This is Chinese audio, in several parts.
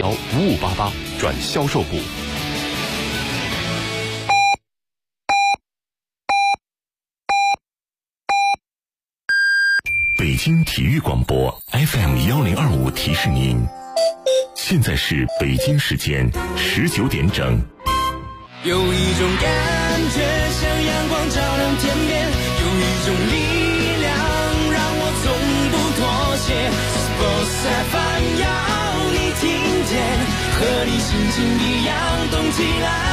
5588转销售部。 北京体育广播 FM1025提示您，现在是北京时间19点整。 有一种感觉像阳光照亮天边，有一种力量让我从不妥协。Sports FM 要你听见，和你心情一样动起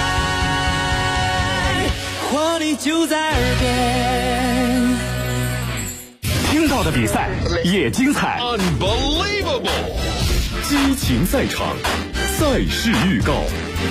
来，活力就在耳边。 听到的比赛也精彩 Unbelievable！ 激情赛场，赛事预告。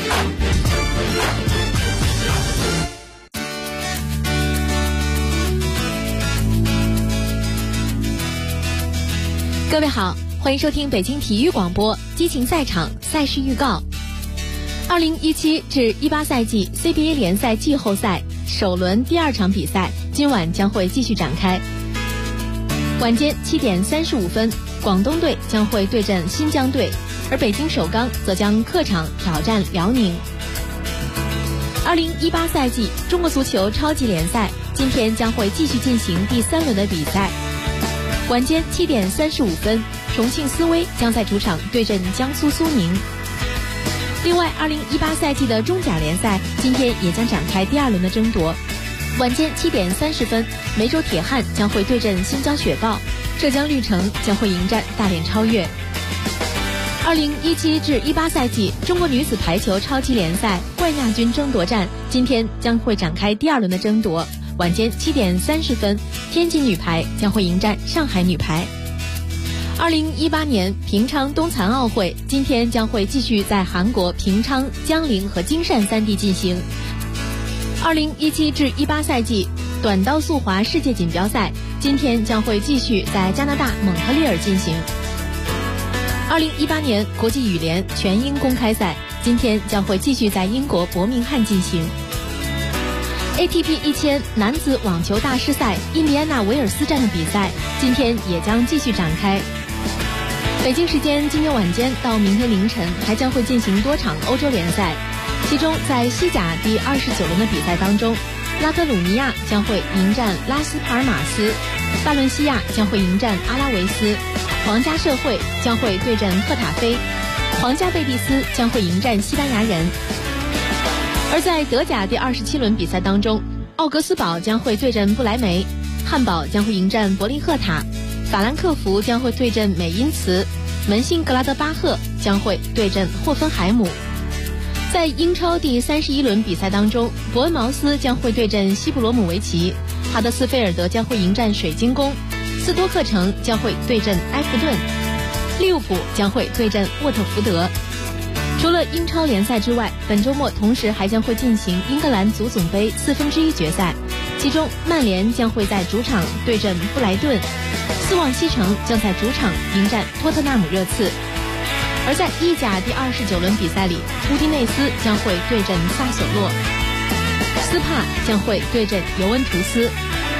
各位好，欢迎收听北京体育广播激情赛场赛事预告。2017至18赛季 CBA 联赛季后赛首轮第2场比赛今晚将会继续展开。晚间7点35分，广东队将会对阵新疆队，而北京首钢则将客场挑战辽宁。2018赛季中国足球超级联赛今天将会继续进行第3轮的比赛。晚间7点35分，重庆斯威将在主场对阵江苏苏宁。另外，2018赛季的中甲联赛今天也将展开第2轮的争夺。晚间7点30分，梅州铁汉将会对阵新疆雪豹，浙江绿城将会迎战大连超越。2017至18赛季中国女子排球超级联赛冠亚军争夺战今天将会展开第2轮的争夺。晚间7点30分，天津女排将会迎战上海女排。2018年平昌冬残奥会今天将会继续在韩国平昌、江陵和京汕3地进行。2017至18赛季短道速滑世界锦标赛今天将会继续在加拿大蒙特利尔进行。2018年国际羽联全英公开赛今天将会继续在英国伯明翰进行。ATP 1000男子网球大师赛印第安纳维尔斯站的比赛今天也将继续展开。北京时间今天晚间到明天凌晨还将会进行多场欧洲联赛，其中在西甲第29轮的比赛当中，拉科鲁尼亚将会迎战拉斯帕尔马斯，巴伦西亚将会迎战阿拉维斯，皇家社会将会对阵赫塔菲，皇家贝蒂斯将会迎战西班牙人。而在德甲第27轮比赛当中，奥格斯堡将会对阵不莱梅，汉堡将会迎战伯利赫塔，法兰克福将会对阵美因茨，门兴格拉德巴赫将会对阵霍芬海姆。在英超第31轮比赛当中，伯恩茅斯将会对阵西布罗姆维奇，哈德斯菲尔德将会迎战水晶宫，斯托克城将会对阵埃弗顿，利物浦将会对阵沃特福德。除了英超联赛之外，本周末同时还将会进行英格兰足总杯1/4决赛，其中曼联将会在主场对阵布莱顿，斯旺西城将在主场迎战托特纳姆热刺。而在意甲第29轮比赛里，乌迪内斯将会对阵萨索洛，斯帕将会对阵尤文图斯。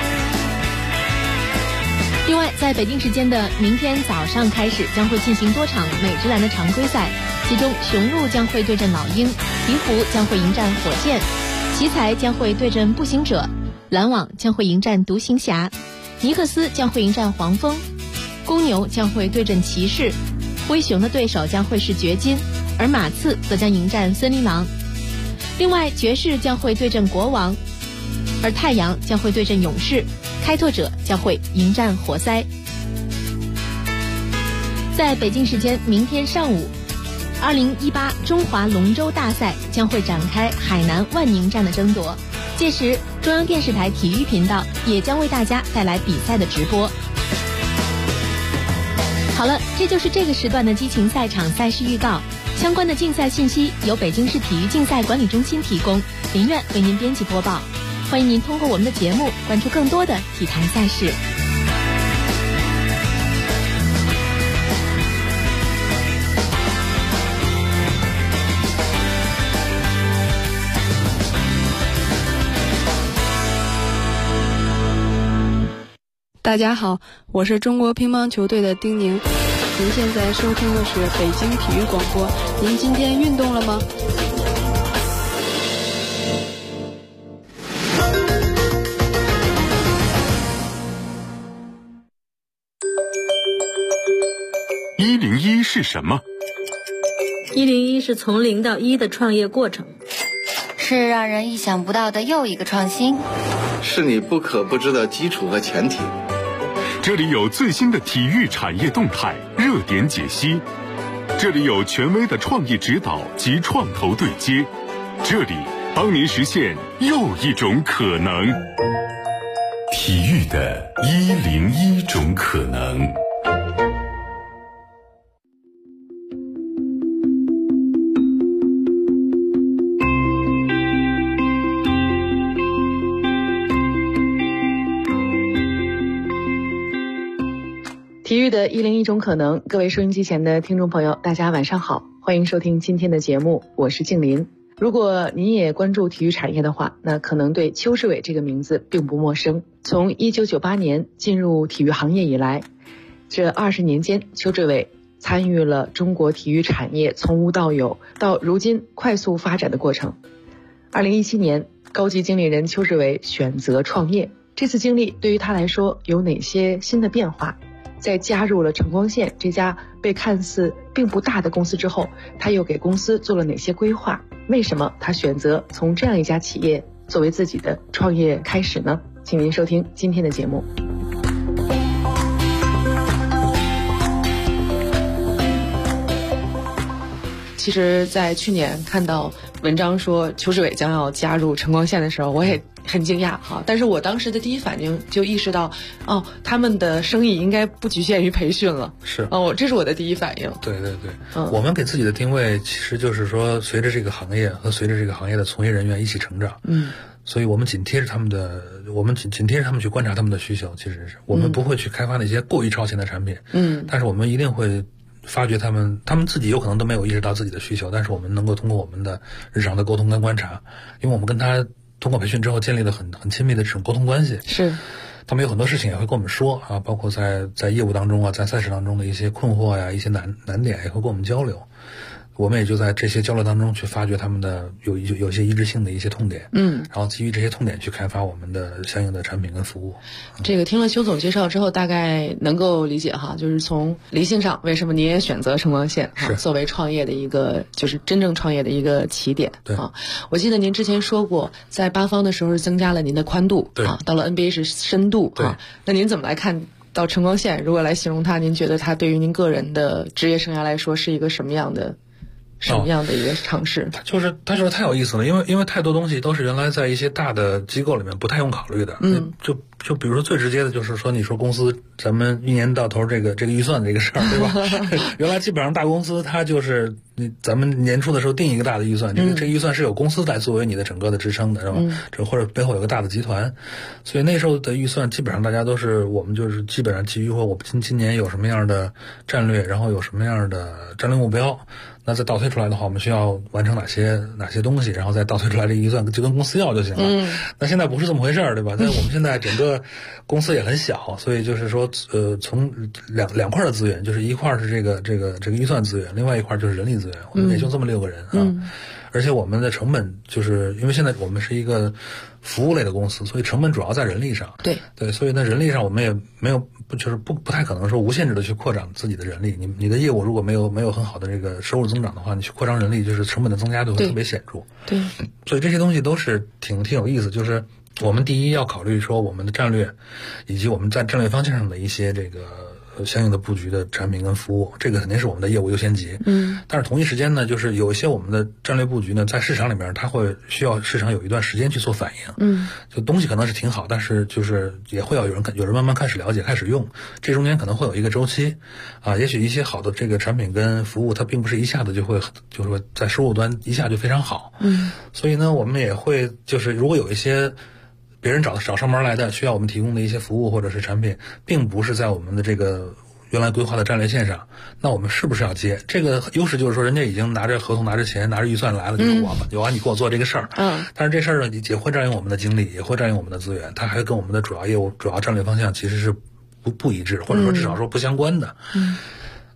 另外，在北京时间的明天早上开始将会进行多场美职篮的常规赛，其中雄鹿将会对阵老鹰，鹈鹕将会迎战火箭，奇才将会对阵步行者，篮网将会迎战独行侠，尼克斯将会迎战黄蜂，公牛将会对阵骑士，灰熊的对手将会是掘金，而马刺则将迎战森林狼。另外，爵士将会对阵国王，而太阳将会对阵勇士，开拓者将会迎战活塞。在北京时间明天上午，2018中华龙舟大赛将会展开海南万宁站的争夺，届时中央电视台体育频道也将为大家带来比赛的直播。好了，这就是这个时段的激情赛场赛事预告。相关的竞赛信息由北京市体育竞赛管理中心提供，林苑为您编辑播报。欢迎您通过我们的节目关注更多的体坛赛事。 大家好，我是中国乒乓球队的丁宁。 您现在收听的是北京体育广播。您今天运动了吗？ 101是什么 ？101是从0到1的创业过程， 是让人意想不到的又一个创新， 是你不可不知的基础和前提。 这里有最新的体育产业动态、热点解析，这里有权威的创意指导及创投对接，这里帮您实现又一种可能。 体育的101种可能。 体育的101种可能，各位收音机前的听众朋友，大家晚上好，欢迎收听今天的节目，我是静林。如果您也关注体育产业的话，那可能对邱志伟这个名字并不陌生。从1998年进入体育行业以来，这20年间，邱志伟参与了中国体育产业从无到有，到如今快速发展的过程。2017年，高级经理人邱志伟选择创业，这次经历对于他来说有哪些新的变化？在加入了晨光线这家被看似并不大的公司之后，他又给公司做了哪些规划？为什么他选择从这样一家企业作为自己的创业开始呢？请您收听今天的节目。其实在去年看到文章说邱志伟将要加入晨光线的时候，我也很惊讶哈，但是我当时的第一反应就意识到，他们的生意应该不局限于培训了， 是这是我的第一反应。 对对对，我们给自己的定位其实就是说，随着这个行业和随着这个行业的从业人员一起成长，所以我们紧贴着他们的，我们紧贴着他们去观察他们的需求，其实是我们不会去开发那些过于超前的产品，但是我们一定会发掘他们自己有可能都没有意识到自己的需求，但是我们能够通过我们的日常的沟通跟观察，因为我们跟他通过培训之后建立了很亲密的这种沟通关系， 是他们有很多事情也会跟我们说啊，包括在业务当中啊，在赛事当中的一些困惑呀，一些难点也会跟我们交流。我们也就在这些交流当中去发掘他们的有些一致性的一些痛点，然后基于这些痛点去开发我们的相应的产品跟服务。 这个听了邱总介绍之后，大概能够理解哈，就是从理性上，为什么你也选择晨光线作为创业的一个，就是真正创业的一个起点。 对啊，我记得您之前说过，在8方的时候是增加了您的宽度， 对啊，到了 NBA 是深度， 对啊，那您怎么来看到晨光线？如果来形容它，您觉得它对于您个人的职业生涯来说是一个什么样的一个尝试？ 它就是太有意思了，因为太多东西都是原来在一些大的机构里面不太用考虑的。就比如说最直接的就是说，你说公司咱们一年到头这个预算这个事儿，对吧？原来基本上大公司它就是咱们年初的时候定一个大的预算，这个预算是有公司来作为你的整个的支撑的，是吧？或者背后有个大的集团，所以那时候的预算基本上大家都是我们就是基本上基于说我们今年有什么样的战略，然后有什么样的战略目标。那再倒推出来的话，我们需要完成哪些东西，然后再倒推出来这个预算就跟公司要就行了。那现在不是这么回事儿，对吧？但是我们现在整个公司也很小，所以就是说，从两块的资源，就是一块是这个预算资源，另外一块就是人力资源，我们也就这么6个人啊。而且我们的成本就是因为现在我们是一个服务类的公司，所以成本主要在人力上。对，所以在人力上我们也没有就是不太可能说无限制的去扩展自己的人力。你的业务如果没有很好的这个收入增长的话，你去扩张人力，就是成本的增加度会特别显著。 对， 所以这些东西都是挺有意思。就是我们第一要考虑说我们的战略，以及我们在战略方向上的一些这个相应的布局的产品跟服务，这个肯定是我们的业务优先级。但是同一时间呢，就是有一些我们的战略布局呢，在市场里面它会需要市场有一段时间去做反应。就东西可能是挺好，但是就是也会要有人慢慢开始了解开始用，这中间可能会有一个周期啊。也许一些好的这个产品跟服务它并不是一下子就是说在收入端一下就非常好。所以呢我们也会就是如果有一些别人找上门来的需要我们提供的一些服务或者是产品，并不是在我们的这个原来规划的战略线上，那我们是不是要接？这个优势就是说人家已经拿着合同拿着钱拿着预算来了，就是我们有啊，你给我做这个事儿。但是这事儿呢也会占用我们的精力，也会占用我们的资源，它还跟我们的主要业务主要战略方向其实是不一致，或者说至少说不相关的。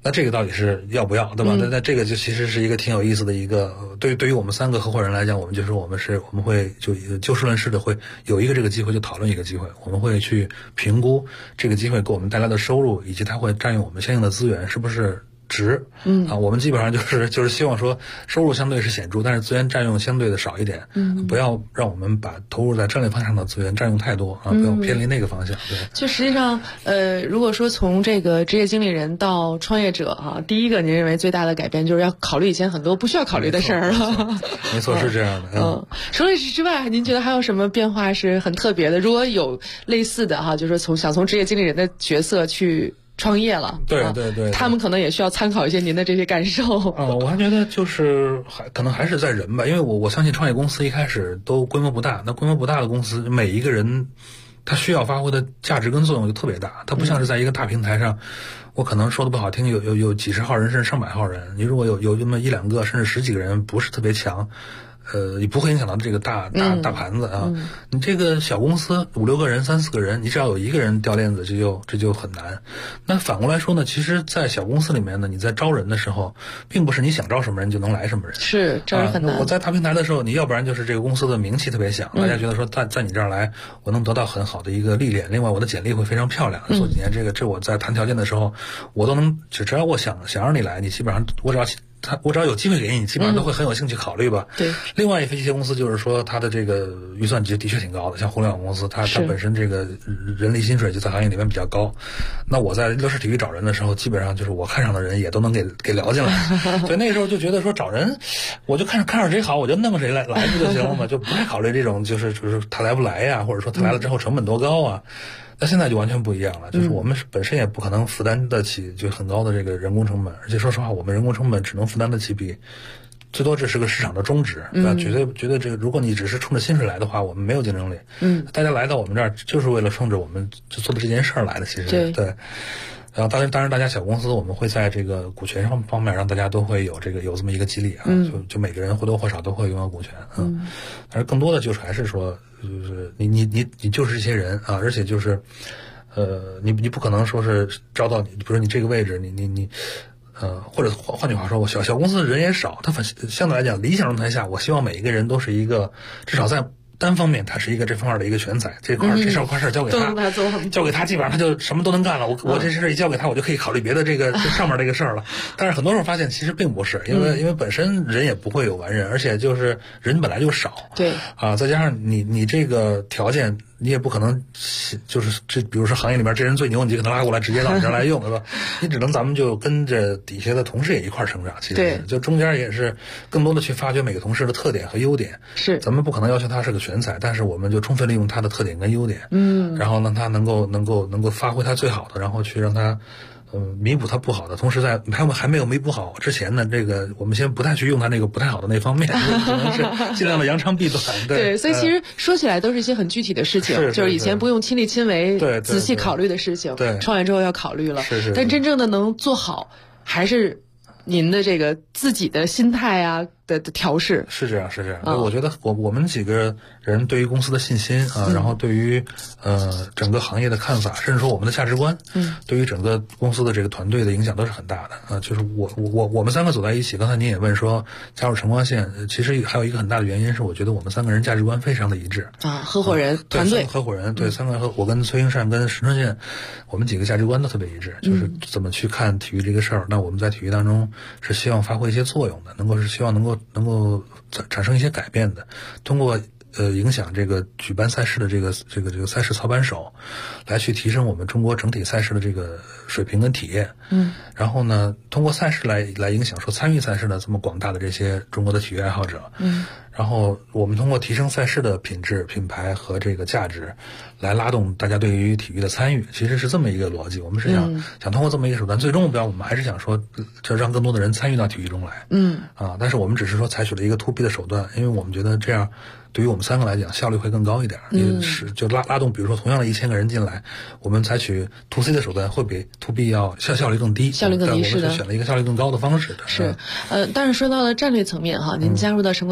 那这个到底是要不要，对吧？那这个就其实是一个挺有意思的一个，对于我们3个合伙人来讲，我们就说我们会就事论事的会有一个这个机会就讨论一个机会，我们会去评估这个机会给我们带来的收入，以及它会占用我们相应的资源是不是值。我们基本上就是希望说收入相对是显著，但是资源占用相对的少一点。不要让我们把投入在战略方向的资源占用太多不要偏离那个方向。对， 就实际上如果说从这个职业经理人到创业者第一个您认为最大的改变就是要考虑以前很多不需要考虑的事儿了。 没错，是这样的。 除了这之外，您觉得还有什么变化是很特别的？如果有类似的就是说想从职业经理人的角色去创业了， 对， 他们可能也需要参考一些您的这些感受。 我还觉得就是可能还是在人吧，因为我相信创业公司一开始都规模不大，那规模不大的公司，每一个人他需要发挥的价值跟作用就特别大，它不像是在一个大平台上，我可能说的不好听，有几十号人甚至上百号人，你如果有这么1、2个甚至10几个人不是特别强，也不会影响到这个大盘子啊。你这个小公司5、6个人、3、4个人，你只要有一个人掉链子，这就很难。那反过来说呢，其实在小公司里面呢，你在招人的时候，并不是你想招什么人就能来什么人， 是招人很难。 我在大平台的时候，你要不然就是这个公司的名气特别响，大家觉得说在你这儿来，我能得到很好的一个历练，另外我的简历会非常漂亮，做几年这我在谈条件的时候，我都能只要我想让你来，你基本上我只要有机会给你，基本上都会很有兴趣考虑吧。 对。 另外一些公司就是说，它的这个预算的确挺高的，像互联网公司，它本身这个人力薪水就在行业里面比较高。那我在乐视体育找人的时候，基本上就是我看上的人也都能给聊进来。所以那时候就觉得说找人，我就看上谁好，我就弄谁来不就行了嘛，就不太考虑这种就是他来不来呀，或者说他来了之后成本多高啊。那现在就完全不一样了，就是我们本身也不可能负担得起就很高的这个人工成本，而且说实话，我们人工成本只能负担得起比最多这是个市场的中值，觉得这个如果你只是冲着薪水来的话，我们没有竞争力。大家来到我们这儿就是为了冲着我们就做的这件事儿来的，其实对。然后当然大家小公司我们会在这个股权方面让大家都会有这么一个激励啊，就每个人或多或少都会拥有股权但是更多的就是还是说就是你就是这些人啊，而且就是你不可能说是招到你，比如说你这个位置你或者换句话说，我小公司人也少，它相对来讲理想状态下，我希望每一个人都是一个至少在单方面他是一个这方面的一个全才，这块事交给他基本上他就什么都能干了。我这事一交给他，我就可以考虑别的这上面这个事儿了。但是很多时候发现其实并不是，因为本身人也不会有完人，而且就是人本来就少。 对啊，再加上你这个条件。你也不可能就是比如说行业里面这人最牛，你就给他拉过来直接到你这儿来用，对吧？你只能咱们就跟着底下的同事也一块成长，其实就中间也是更多的去发掘每个同事的特点和优点。是，咱们不可能要求他是个全才，但是我们就充分利用他的特点跟优点，然后让他能够发挥他最好的，然后去让他。弥补他不好的，同时在他们还没有弥补好之前呢，这个我们先不太去用他那个不太好的那方面，可能是尽量的扬长避短。 对，所以其实说起来都是一些很具体的事情，就是以前不用亲力亲为、仔细考虑的事情，对，创业之后要考虑了。是。但真正的能做好，还是您的这个自己的心态啊的调试。是这样。我觉得我们几个人对于公司的信心啊，然后对于整个行业的看法，甚至说我们的价值观，对于整个公司的这个团队的影响都是很大的啊。就是我们3个走在一起，刚才您也问说加入晨光线，其实还有一个很大的原因是，我觉得我们3个人价值观非常的一致啊。合伙人团队合伙人对3个我跟崔英善跟石春宪，我们几个价值观都特别一致，就是怎么去看体育这个事儿。那我们在体育当中是希望发挥一些作用的，是希望能够产生一些改变的，通过影响这个举办赛事的这个赛事操盘手，来去提升我们中国整体赛事的这个水平跟体验。然后呢，通过赛事来影响说参与赛事的这么广大的这些中国的体育爱好者。然后我们通过提升赛事的品质、品牌和这个价值，来拉动大家对于体育的参与，其实是这么一个逻辑。我们是想通过这么一个手段，最终目标我们还是想说，就让更多的人参与到体育中来。但是我们只是说采取了一个 to B 的手段，因为我们觉得这样对于我们3个来讲效率会更高一点。就拉动，比如说同样的1000个人进来，我们采取 to C 的手段会比 to B 要效率更低。是的，我们选了一个效率更高的方式的。是，但是说到了战略层面哈，您加入到晨光线之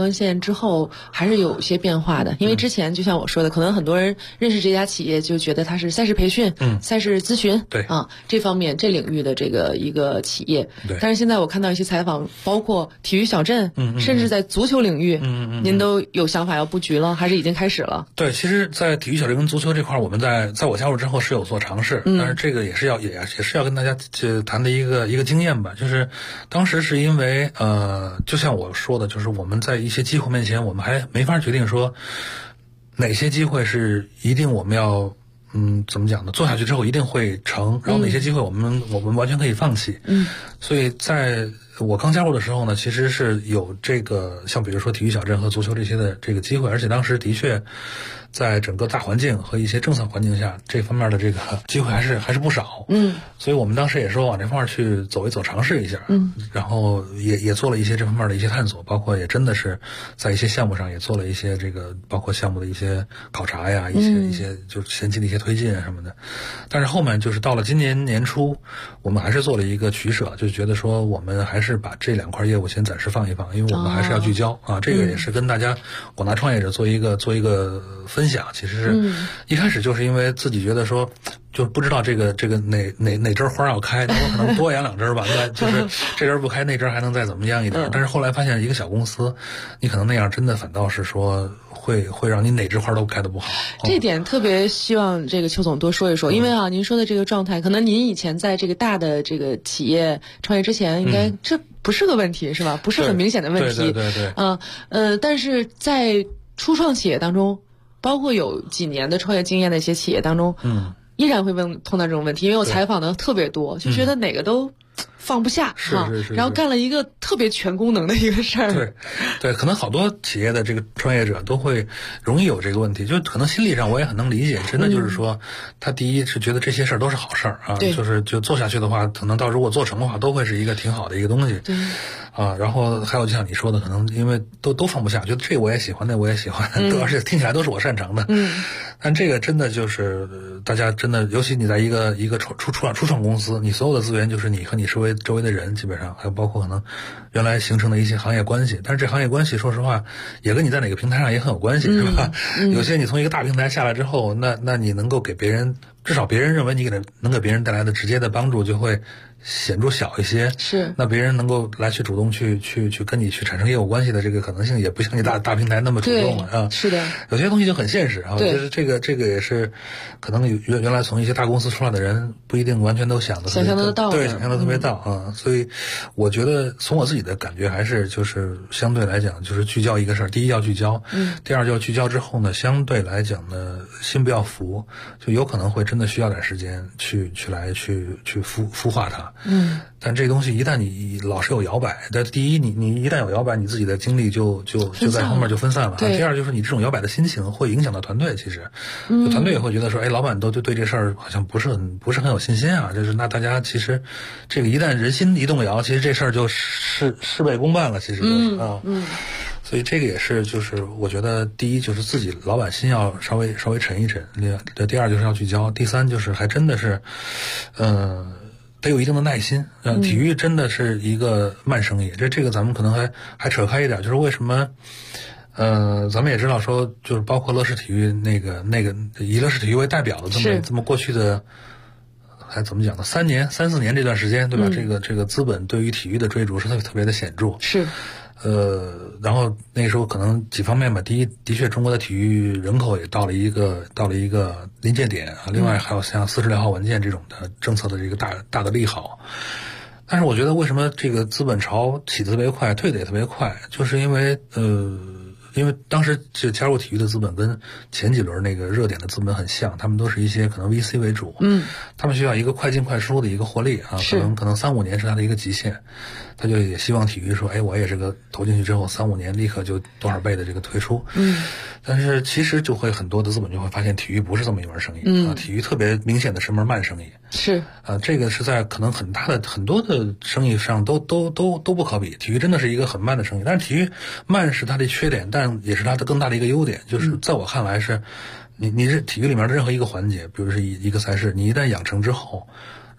之后还是有些变化的。因为之前就像我说的，可能很多人认识这家企业就觉得它是赛事培训、赛事咨询， 对啊，这方面这领域的这个一个企业。 对。 但是现在我看到一些采访，包括体育小镇，甚至在足球领域，您都有想法要布局了，还是已经开始了？ 对，其实，在体育小镇跟足球这块，我们在我加入之后是有做尝试，但是这个也是要跟大家谈的一个经验吧。就是当时是因为就像我说的，就是我们在一些机会面前，我们还没法决定说哪些机会是一定我们要怎么讲呢？做下去之后一定会成，然后哪些机会我们完全可以放弃。所以在我刚加入的时候呢，其实是有这个像比如说体育小镇和足球这些的这个机会，而且当时的确在整个大环境和一些政策环境下，这方面的这个机会还是不少。所以我们当时也说往这方面去走一走，尝试一下。然后也做了一些这方面的一些探索，包括也真的是在一些项目上也做了一些这个包括项目的一些考察呀，一些就是前期的一些推进啊什么的。但是后面就是到了今年年初，我们还是做了一个取舍，就觉得说我们还是把这2块业务先暂时放一放，因为我们还是要聚焦啊。这个也是跟大家广大创业者做一个分享。其实是一开始就是因为自己觉得说就不知道这个哪枝花要开，那我可能多养2枝吧，那就是这枝不开，那枝还能再怎么样一点。但是后来发现一个小公司，你可能那样真的反倒是说会让你哪枝花都开得不好。 这点特别希望这个邱总多说一说，因为您说的这个状态，可能您以前在这个大的这个企业创业之前，应该这不是个问题是吧？不是很明显的问题。 对。 但是在初创企业当中，包括有几年的创业经验的一些企业当中，依然会碰到这种问题，因为我采访的特别多，就觉得哪个都放不下， 是， 然后干了一个特别全功能的一个事儿。 对，可能好多企业的这个创业者都会容易有这个问题，就可能心理上我也很能理解，真的就是说，他第一是觉得这些事儿都是好事儿啊，就做下去的话，可能到如果做成的话，都会是一个挺好的一个东西。 对。 然后还有就像你说的，可能因为都放不下，觉得这我也喜欢，那我也喜欢，而且听起来都是我擅长的。但这个真的就是大家真的，尤其你在一个初创公司，你所有的资源就是你和你周围的人，基本上还有包括可能原来形成的一些行业关系。但是这行业关系，说实话，也跟你在哪个平台上也很有关系，是吧？有些你从一个大平台下来之后，那你能够给别人，至少别人认为你能给别人带来的直接的帮助就会显著小一些。 是。 那别人能够来去主动去跟你去产生业务关系的这个可能性，也不像你大平台那么主动了啊。 是的。 有些东西就很现实啊。就是这个也是可能原来从一些大公司出来的人不一定完全都想象得到。对，想象得特别到啊。所以我觉得从我自己的感觉还是就是相对来讲就是聚焦一个事儿，第一要聚焦，第二就聚焦之后呢，相对来讲呢心不要浮，就有可能会真的需要点时间去孵化它。但这东西一旦你老是有摇摆，但第一你一旦有摇摆，你自己的精力就在后面就分散了。第二就是你这种摇摆的心情会影响到团队，其实团队也会觉得说，哎，老板都对这事儿好像不是很有信心啊。就是那大家其实这个一旦人心一动摇，其实这事儿就事倍功半了，其实就是所以这个也是就是我觉得第一就是自己老板心要稍微沉一沉，第二就是要聚焦，第三就是还真的是得有一定的耐心。体育真的是一个慢生意，这个咱们可能还扯开一点，就是为什么咱们也知道说，就是包括乐视体育那个以乐视体育为代表的这么过去的还怎么讲呢，3、4年这段时间，对吧？这个资本对于体育的追逐是特别的显著。 是。 然后那时候可能几方面吧，第一，的确中国的体育人口也到了一个临界点啊。另外还有像46号文件这种的政策的这个大的利好。但是我觉得为什么这个资本潮起得特别快，退得也特别快，就是因为当时就加入体育的资本跟前几轮那个热点的资本很像，他们都是一些可能 VC 为主，他们需要一个快进快出的一个获利啊，可能3-5年是他的一个极限，他就也希望体育说，哎，我也是个投进去之后3-5年立刻就多少倍的这个推出，但是其实就会很多的资本就会发现体育不是这么一门生意啊，体育特别明显的是门慢生意， 是这个是在可能很多的生意上都不可比，体育真的是一个很慢的生意，但是体育慢是它的缺点，但也是它的更大的一个优点，就是在我看来是，你是体育里面的任何一个环节，比如是一个赛事，你一旦养成之后，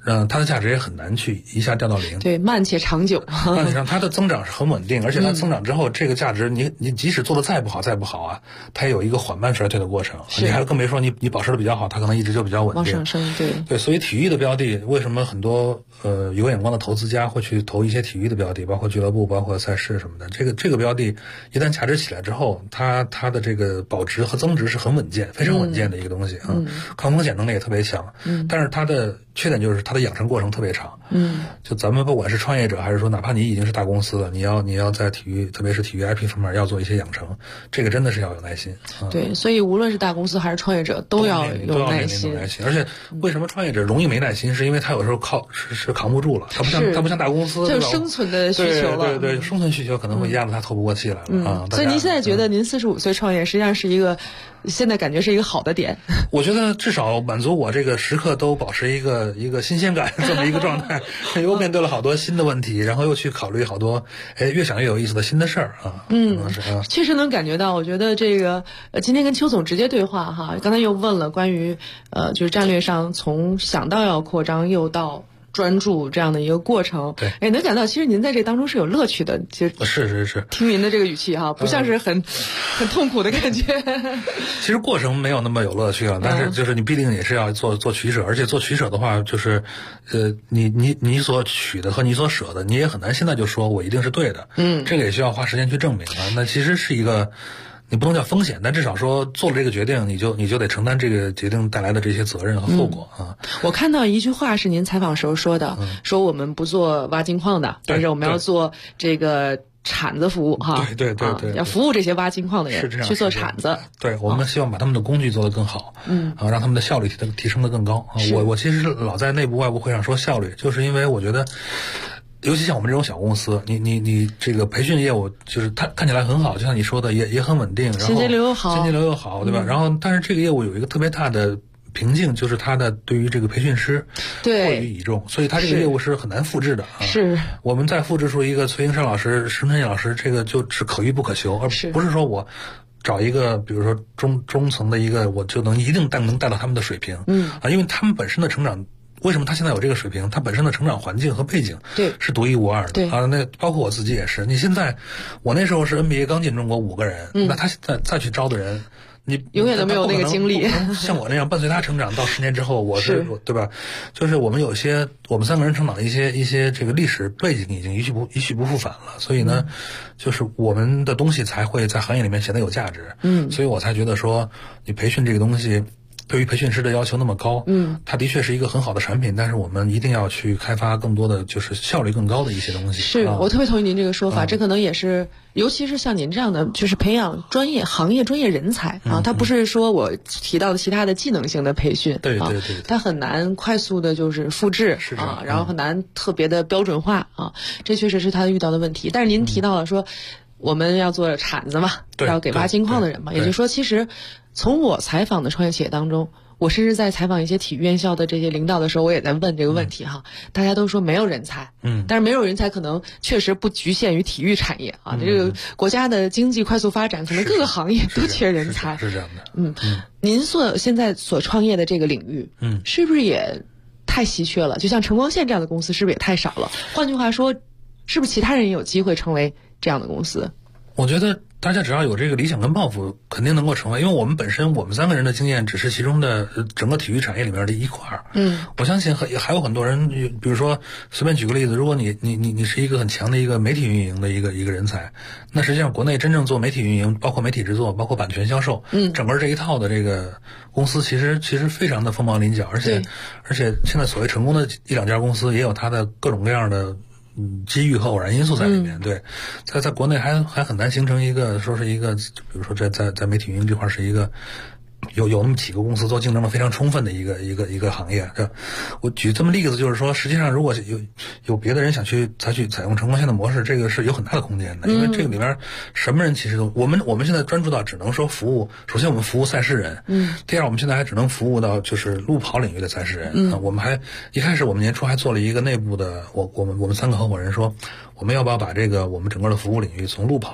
它的价值也很难去一下掉到零。 对，慢且长久。 慢且长，它的增长是很稳定，而且它增长之后，这个价值你即使做的再不好啊，它也有一个缓慢衰退的过程。你还更别说你保持的比较好，它可能一直就比较稳定。 往上升， 对，所以体育的标的，为什么很多有眼光的投资家会去投一些体育的标的，包括俱乐部、包括赛事什么的？这个标的一旦价值起来之后，它的这个保值和增值是很稳健、非常稳健的一个东西啊，抗风险能力也特别强。但是它的缺点就是它的养成过程特别长。就咱们不管是创业者，还是说哪怕你已经是大公司了，你要在体育，特别是体育 IP 方面要做一些养成，这个真的是要有耐心。 对，所以无论是大公司还是创业者都要有耐心。 而且为什么创业者容易没耐心，是因为他有时候是扛不住了，他不像大公司， 就生存的需求了。 对，生存需求可能会压得他透不过气来了啊。 所以您现在觉得您45岁创业实际上是一个，现在感觉是一个好的点？ 我觉得至少满足我这个时刻都保持一个新鲜感这么一个状态，又面对了好多新的问题，然后又去考虑好多越想越有意思的新的事儿啊。 确实能感觉到。我觉得这个今天跟邱总直接对话哈，刚才又问了关于就是战略上从想到要扩张又到专注这样的一个过程。 对， 能感到其实您在这当中是有乐趣的。其实是听您的这个语气哈，不像是很痛苦的感觉。 其实过程没有那么有乐趣了，但是就是你必定也是要做取舍，而且做取舍的话，就是你所取的和你所舍的，你也很难现在就说我一定是对的。这个也需要花时间去证明啊。那其实是一个。你不能叫风险，但至少说做了这个决定，你就得承担这个决定带来的这些责任和后果啊。 我看到一句话是您采访时候说的，说我们不做挖金矿的，但是我们要做这个铲子服务哈。 对， 要服务这些挖金矿的人，去做铲子。 对，我们希望把他们的工具做得更好，让他们的效率提升得更高啊。我其实老在内部外部会上说效率，就是因为我觉得。尤其像我们这种小公司，你这个培训业务就是它看起来很好，就像你说的也很稳定，然后现金流又好，对吧？然后但是这个业务有一个特别大的瓶颈，就是它的对于这个培训师过于倚重，所以它这个业务是很难复制的啊。 是我们再复制出一个崔英山老师、石春燕老师，这个就是可遇不可求，而不是说我找一个比如说中层的一个，我就一定能带到他们的水平。因为他们本身的成长。为什么他现在有这个水平？他本身的成长环境和背景是独一无二的啊！那包括我自己也是。你现在，我那时候是 NBA 刚进中国5个人，那他现在再去招的人，你永远都没有那个经历。 像我那样伴随他成长到10年之后，对吧？就是我们3个人成长的一些这个历史背景已经一去不复返了，所以呢，就是我们的东西才会在行业里面显得有价值。所以我才觉得说，你培训这个东西。对于培训师的要求那么高，它的确是一个很好的产品，但是我们一定要去开发更多的就是效率更高的一些东西。 是我特别同意您这个说法，这可能也是，尤其是像您这样的，就是培养行业专业人才啊，它不是说我提到的其他的技能性的培训， 对， 它很难快速的就是复制啊，然后很难特别的标准化啊，这确实是他遇到的问题。但是您提到了说，我们要做铲子嘛，要给挖金矿的人嘛，也就是说，其实。从我采访的创业企业当中，我甚至在采访一些体育院校的这些领导的时候，我也在问这个问题哈。大家都说没有人才，但是没有人才可能确实不局限于体育产业啊。这个国家的经济快速发展，可能各个行业都缺人才。 是这样的。 您现在所创业的这个领域，是不是也太稀缺了？就像晨光线这样的公司，是不是也太少了？换句话说，是不是其他人也有机会成为这样的公司？ 我觉得大家只要有这个理想跟抱负，肯定能够成为。因为我们3个人的经验只是其中的整个体育产业里面的一块儿。我相信还有很多人，比如说随便举个例子，如果你是一个很强的一个媒体运营的一个人才，那实际上国内真正做媒体运营，包括媒体制作，包括版权销售，整个这一套的这个公司其实非常的凤毛麟角，而且现在所谓成功的1-2家公司也有它的各种各样的。机遇和偶然因素在里面，对，在国内还很难形成一个说是一个，比如说在媒体运营这块是一个有那么几个公司都竞争的非常充分的一个行业。我举这么例子，就是说，实际上如果有别的人想去采用晨光线的模式，这个是有很大的空间的，因为这个里面什么人其实都，我们现在专注到只能说服务，首先我们服务赛事人，第二我们现在还只能服务到就是路跑领域的赛事人，我们还一开始我们年初还做了一个内部的，我们3个合伙人说，我们要不要把这个我们整个的服务领域从路跑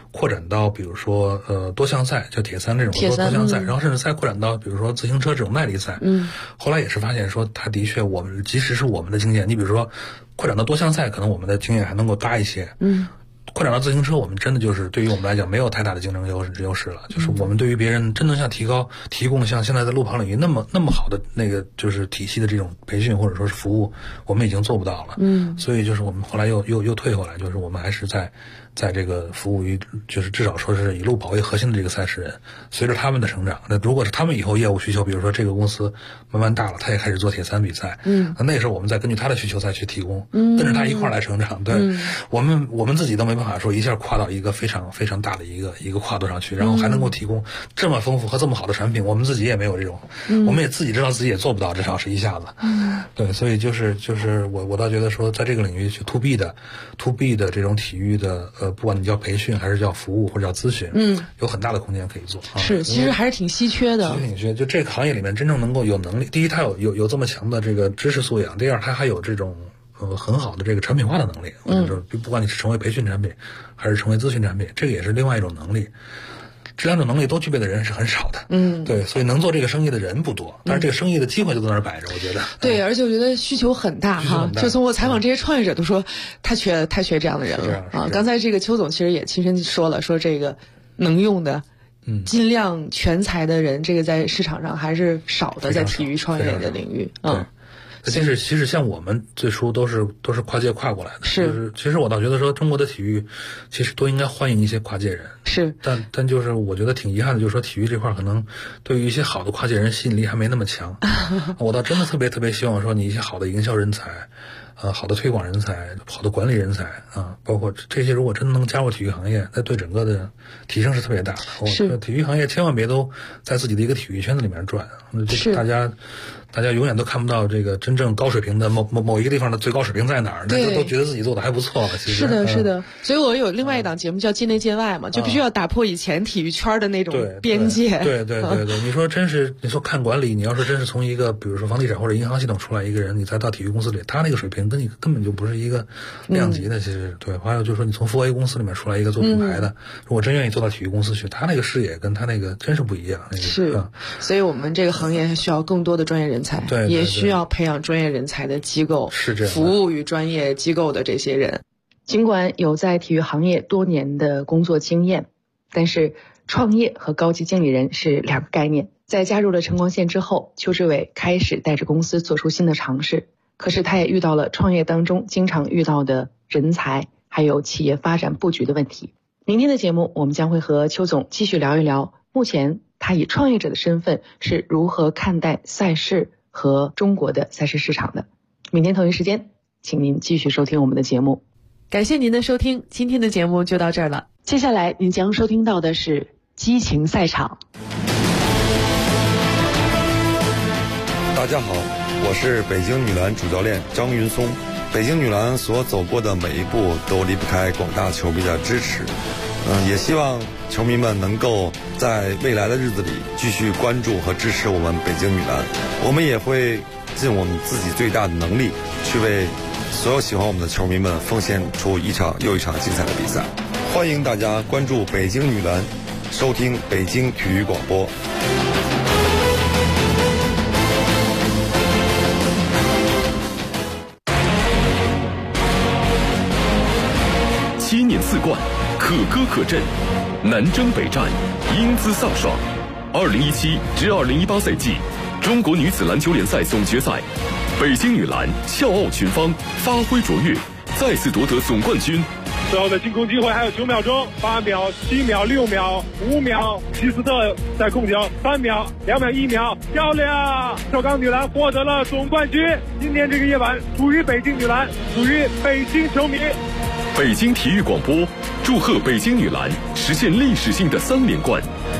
扩展到比如说多项赛，就铁三这种多项赛，然后甚至再扩展到比如说自行车这种耐力赛。后来也是发现说，它的确我们即使是我们的经验，你比如说扩展到多项赛，可能我们的经验还能够搭一些。扩展到自行车，我们真的就是对于我们来讲没有太大的竞争优势了。就是我们对于别人真正像提供像现在在路跑领域那么好的那个就是体系的这种培训或者说是服务，我们已经做不到了。所以就是我们后来又退回来，就是我们还是在这个服务于就是至少说是以路跑为核心的这个赛事人，随着他们的成长，那如果是他们以后业务需求，比如说这个公司慢慢大了，他也开始做铁三比赛，那时候我们再根据他的需求再去提供，跟着他一块儿来成长。对，我们自己都没办法说一下跨到一个非常非常大的一个跨度上去，然后还能够提供这么丰富和这么好的产品，我们自己也没有这种，我们也自己知道自己也做不到，至少是一下子。对，所以就是我倒觉得说，在这个领域去 to B 的这种体育的不管你叫培训还是叫服务或者叫咨询，有很大的空间可以做。 是，其实还是挺稀缺的。 挺稀缺，就这个行业里面真正能够有能力，第一，它有这么强的这个知识素养；第二，它还有这种很好的这个产品化的能力。或者说，不管你是成为培训产品还是成为咨询产品，这个也是另外一种能力。这两种能力都具备的人是很少的，对，所以能做这个生意的人不多，但是这个生意的机会就在那儿摆着，我觉得。 对，而且我觉得需求很大哈，就从我采访这些创业者都说，太缺这样的人了啊。刚才这个邱总其实也亲身说了，说这个能用的，尽量全才的人，这个在市场上还是少的，在体育创业的领域啊。 其实像我们最初都是跨界跨过来的，就是其实我倒觉得说中国的体育其实都应该欢迎一些跨界人， 是， 但就是我觉得挺遗憾的，就是说体育这块可能对于一些好的跨界人吸引力还没那么强。我倒真的特别希望说你一些好的营销人才，好的推广人才，好的管理人才啊，包括这些如果真能加入体育行业，那对整个的提升是特别大的。我觉得体育行业千万别都在自己的一个体育圈子里面转，是大家永远都看不到这个真正高水平的某一个地方的最高水平在哪儿，那都觉得自己做的还不错了。其实是的，所以我有另外一档节目叫境内界外嘛，就必须要打破以前体育圈的那种边界。 对，你说看管理，你要是真是从一个比如说房地产或者银行系统出来一个人，你再到体育公司里，他那个水平跟你根本就不是一个量级的。其实对，还有就是说你从富 A 公司里面出来一个做品牌的，如果真愿意做到体育公司去，他那个视野跟他那个真是不一样。 是，所以我们这个行业需要更多的专业人才， 对， 也需要培养专业人才的机构， 是这样， 服务于专业机构的这些人。 尽管有在体育行业多年的工作经验，但是创业和高级经理人是两个概念。在加入了晨光线之后，邱志伟开始带着公司做出新的尝试，可是他也遇到了创业当中经常遇到的人才还有企业发展布局的问题。明天的节目我们将会和邱总继续聊一聊，目前他以创业者的身份是如何看待赛事和中国的赛事市场的。明天同一时间请您继续收听我们的节目。 感谢您的收听，今天的节目就到这儿了。 接下来您将收听到的是激情赛场。 大家好，我是北京女篮主教练张云松。北京女篮所走过的每一步都离不开广大球迷的支持，也希望球迷们能够在未来的日子里继续关注和支持我们北京女篮。我们也会尽我们自己最大的能力去为所有喜欢我们的球迷们奉献出一场又一场精彩的比赛。欢迎大家关注北京女篮，收听北京体育广播。 7年4冠，可歌可阵，南征北战，英姿飒爽。2017至2018赛季中国女子篮球联赛总决赛，北京女篮笑傲群芳，发挥卓越，再次夺得总冠军。 最后的进攻机会还有9秒钟，8秒、7秒、6秒、5秒，希斯特在控球，3秒、2秒、1秒，漂亮！首钢女篮获得了总冠军。今天这个夜晚属于北京女篮，属于北京球迷。 北京体育广播祝贺北京女篮实现历史性的3连冠。